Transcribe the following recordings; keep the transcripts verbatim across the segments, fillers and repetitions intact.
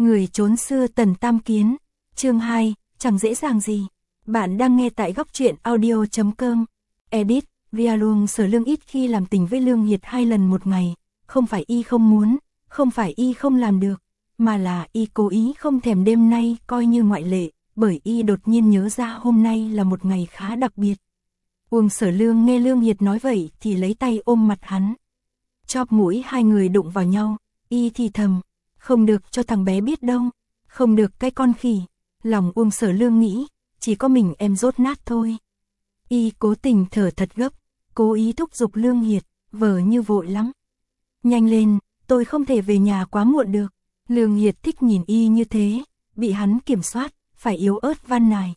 Người trốn xưa Tần Tam Kiến, chương hai, chẳng dễ dàng gì. Bạn đang nghe tại góc truyện audio chấm com. Edit, Via Luông Sở Lương ít khi làm tình với Lương Hiệt hai lần một ngày, không phải y không muốn, không phải y không làm được, mà là y cố ý không thèm đêm nay coi như ngoại lệ, bởi y đột nhiên nhớ ra hôm nay là một ngày khá đặc biệt. Uông Sở Lương nghe Lương Hiệt nói vậy thì lấy tay ôm mặt hắn. Chóp mũi hai người đụng vào nhau, y thì thầm, không được cho thằng bé biết đâu, không được cái con khỉ. Lòng Uông Sở Lương nghĩ, chỉ có mình em rốt nát thôi. Y cố tình thở thật gấp, cố ý thúc giục Lương Hiệt, vờ như vội lắm. Nhanh lên, tôi không thể về nhà quá muộn được. Lương Hiệt thích nhìn y như thế, bị hắn kiểm soát, phải yếu ớt van nài.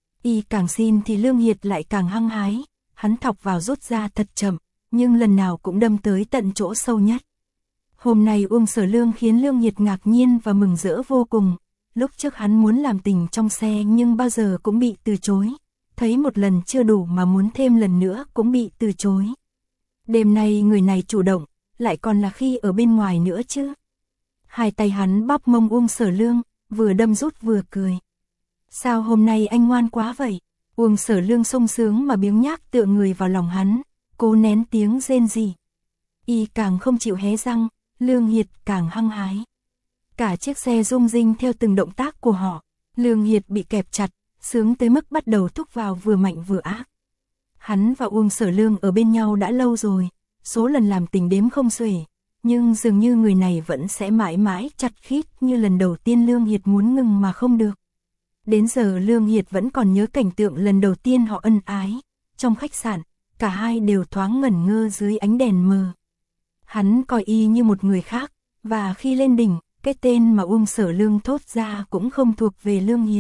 Y càng xin thì Lương Hiệt lại càng hăng hái, hắn thọc vào rút ra thật chậm, nhưng lần nào cũng đâm tới tận chỗ sâu nhất. Hôm nay Uông Sở Lương khiến Lương Hiệt ngạc nhiên và mừng rỡ vô cùng. Lúc trước hắn muốn làm tình trong xe nhưng bao giờ cũng bị từ chối. Thấy một lần chưa đủ mà muốn thêm lần nữa cũng bị từ chối. Đêm nay người này chủ động, lại còn là khi ở bên ngoài nữa chứ. Hai tay hắn bóp mông Uông Sở Lương, vừa đâm rút vừa cười. Sao hôm nay anh ngoan quá vậy? Uông Sở Lương sung sướng mà biếng nhác tựa người vào lòng hắn, cố nén tiếng rên rỉ. Y càng không chịu hé răng, Lương Hiệt càng hăng hái. Cả chiếc xe rung rinh theo từng động tác của họ, Lương Hiệt bị kẹp chặt, sướng tới mức bắt đầu thúc vào vừa mạnh vừa ác. Hắn và Uông Sở Lương ở bên nhau đã lâu rồi, số lần làm tình đếm không xuể, nhưng dường như người này vẫn sẽ mãi mãi chặt khít như lần đầu tiên Lương Hiệt muốn ngừng mà không được. Đến giờ Lương Hiệt vẫn còn nhớ cảnh tượng lần đầu tiên họ ân ái, trong khách sạn, cả hai đều thoáng ngẩn ngơ dưới ánh đèn mờ. Hắn coi y như một người khác, và khi lên đỉnh, cái tên mà Uông Sở Lương thốt ra cũng không thuộc về Lương Hiệt.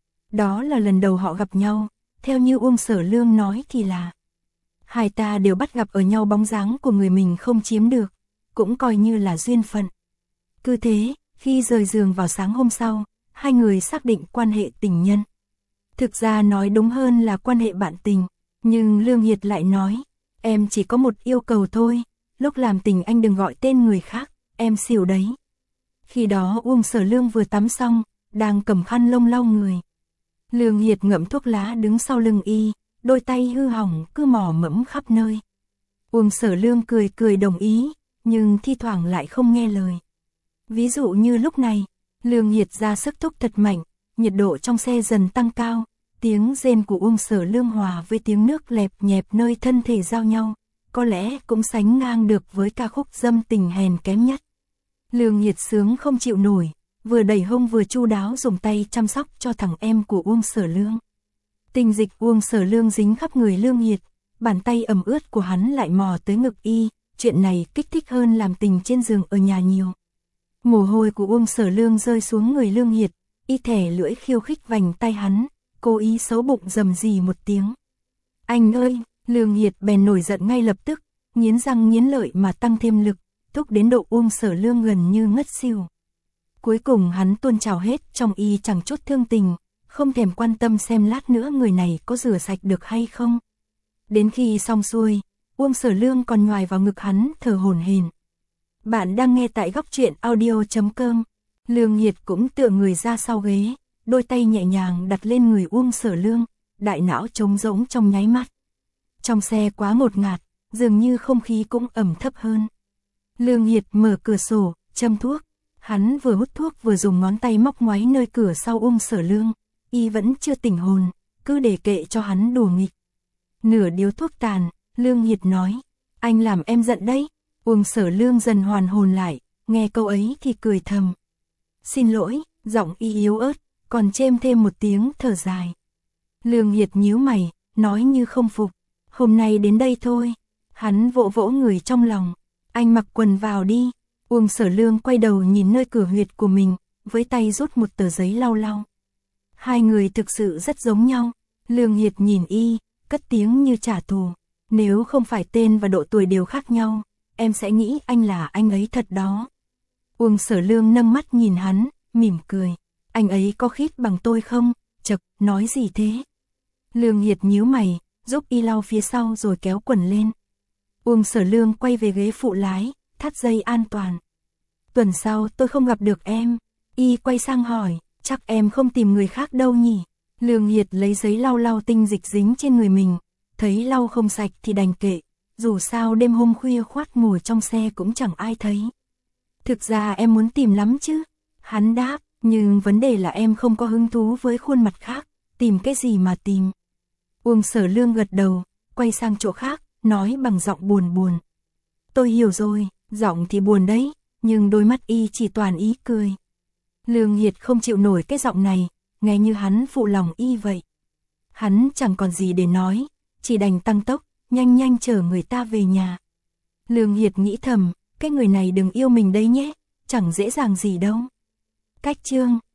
Đó là lần đầu họ gặp nhau, theo như Uông Sở Lương nói thì là hai ta đều bắt gặp ở nhau bóng dáng của người mình không chiếm được, cũng coi như là duyên phận. Cứ thế, khi rời giường vào sáng hôm sau, hai người xác định quan hệ tình nhân. Thực ra nói đúng hơn là quan hệ bạn tình, nhưng Lương Hiệt lại nói, em chỉ có một yêu cầu thôi, lúc làm tình anh đừng gọi tên người khác, em xỉu đấy. Khi đó Uông Sở Lương vừa tắm xong, đang cầm khăn lông lau người. Lương Hiệt ngậm thuốc lá đứng sau lưng y, đôi tay hư hỏng cứ mò mẫm khắp nơi. Uông Sở Lương cười cười đồng ý, nhưng thi thoảng lại không nghe lời. Ví dụ như lúc này, Lương Hiệt ra sức thúc thật mạnh, nhiệt độ trong xe dần tăng cao, tiếng rên của Uông Sở Lương hòa với tiếng nước lẹp nhẹp nơi thân thể giao nhau, có lẽ cũng sánh ngang được với ca khúc dâm tình hèn kém nhất. Lương Hiệt sướng không chịu nổi, vừa đẩy hông vừa chu đáo dùng tay chăm sóc cho thằng em của Uông Sở Lương. Tình dịch Uông Sở Lương dính khắp người Lương Hiệt, bàn tay ẩm ướt của hắn lại mò tới ngực y, chuyện này kích thích hơn làm tình trên giường ở nhà nhiều. Mồ hôi của Uông Sở Lương rơi xuống người Lương Hiệt, y thẻ lưỡi khiêu khích vành tay hắn, cố ý xấu bụng rầm rì một tiếng. Anh ơi, Lương Hiệt bèn nổi giận ngay lập tức, nghiến răng nghiến lợi mà tăng thêm lực, thúc đến độ Uông Sở Lương gần như ngất xỉu. Cuối cùng hắn tuôn trào hết trong y chẳng chút thương tình, không thèm quan tâm xem lát nữa người này có rửa sạch được hay không. Đến khi xong xuôi, Uông Sở Lương còn nhoài vào ngực hắn thở hổn hển. Bạn đang nghe tại góc truyện audio chấm com. Lương Hiệt cũng tựa người ra sau ghế, đôi tay nhẹ nhàng đặt lên người Uông Sở Lương, đại não trống rỗng trong nháy mắt. Trong xe quá ngột ngạt, dường như không khí cũng ẩm thấp hơn. Lương Hiệt mở cửa sổ, châm thuốc. Hắn vừa hút thuốc vừa dùng ngón tay móc ngoáy nơi cửa sau Uông Sở Lương, y vẫn chưa tỉnh hồn, cứ để kệ cho hắn đùa nghịch. Nửa điếu thuốc tàn, Lương Hiệt nói, anh làm em giận đấy. Uông Sở Lương dần hoàn hồn lại, nghe câu ấy thì cười thầm. Xin lỗi, giọng y yếu ớt, còn chêm thêm một tiếng thở dài. Lương Hiệt nhíu mày, nói như không phục, hôm nay đến đây thôi. Hắn vỗ vỗ người trong lòng, anh mặc quần vào đi. Uông Sở Lương quay đầu nhìn nơi cửa huyệt của mình, với tay rút một tờ giấy lau lau. Hai người thực sự rất giống nhau. Lương Hiệt nhìn y, cất tiếng như trả thù. Nếu không phải tên và độ tuổi đều khác nhau, em sẽ nghĩ anh là anh ấy thật đó. Uông Sở Lương nâng mắt nhìn hắn, mỉm cười. Anh ấy có khít bằng tôi không? Chậc, nói gì thế? Lương Hiệt nhíu mày, giúp y lau phía sau rồi kéo quần lên. Uông Sở Lương quay về ghế phụ lái, thắt dây an toàn. Tuần sau tôi không gặp được em, Y quay sang hỏi, chắc em không tìm người khác đâu nhỉ? Lương Hiệt lấy giấy lau lau tinh dịch dính trên người mình, thấy lau không sạch thì đành kệ, dù sao đêm hôm khuya khoắt ngồi trong xe cũng chẳng ai thấy. Thực ra em muốn tìm lắm chứ, hắn đáp, nhưng vấn đề là em không có hứng thú với khuôn mặt khác, tìm cái gì mà tìm. Uông Sở Lương gật đầu, quay sang chỗ khác, nói bằng giọng buồn buồn. Tôi hiểu rồi, giọng thì buồn đấy, nhưng đôi mắt Y chỉ toàn ý cười. Lương Hiệt không chịu nổi cái giọng này, nghe như hắn phụ lòng Y vậy. Hắn chẳng còn gì để nói, chỉ đành tăng tốc, nhanh nhanh chở người ta về nhà. Lương Hiệt nghĩ thầm, cái người này đừng yêu mình đấy nhé, chẳng dễ dàng gì đâu. Cách chương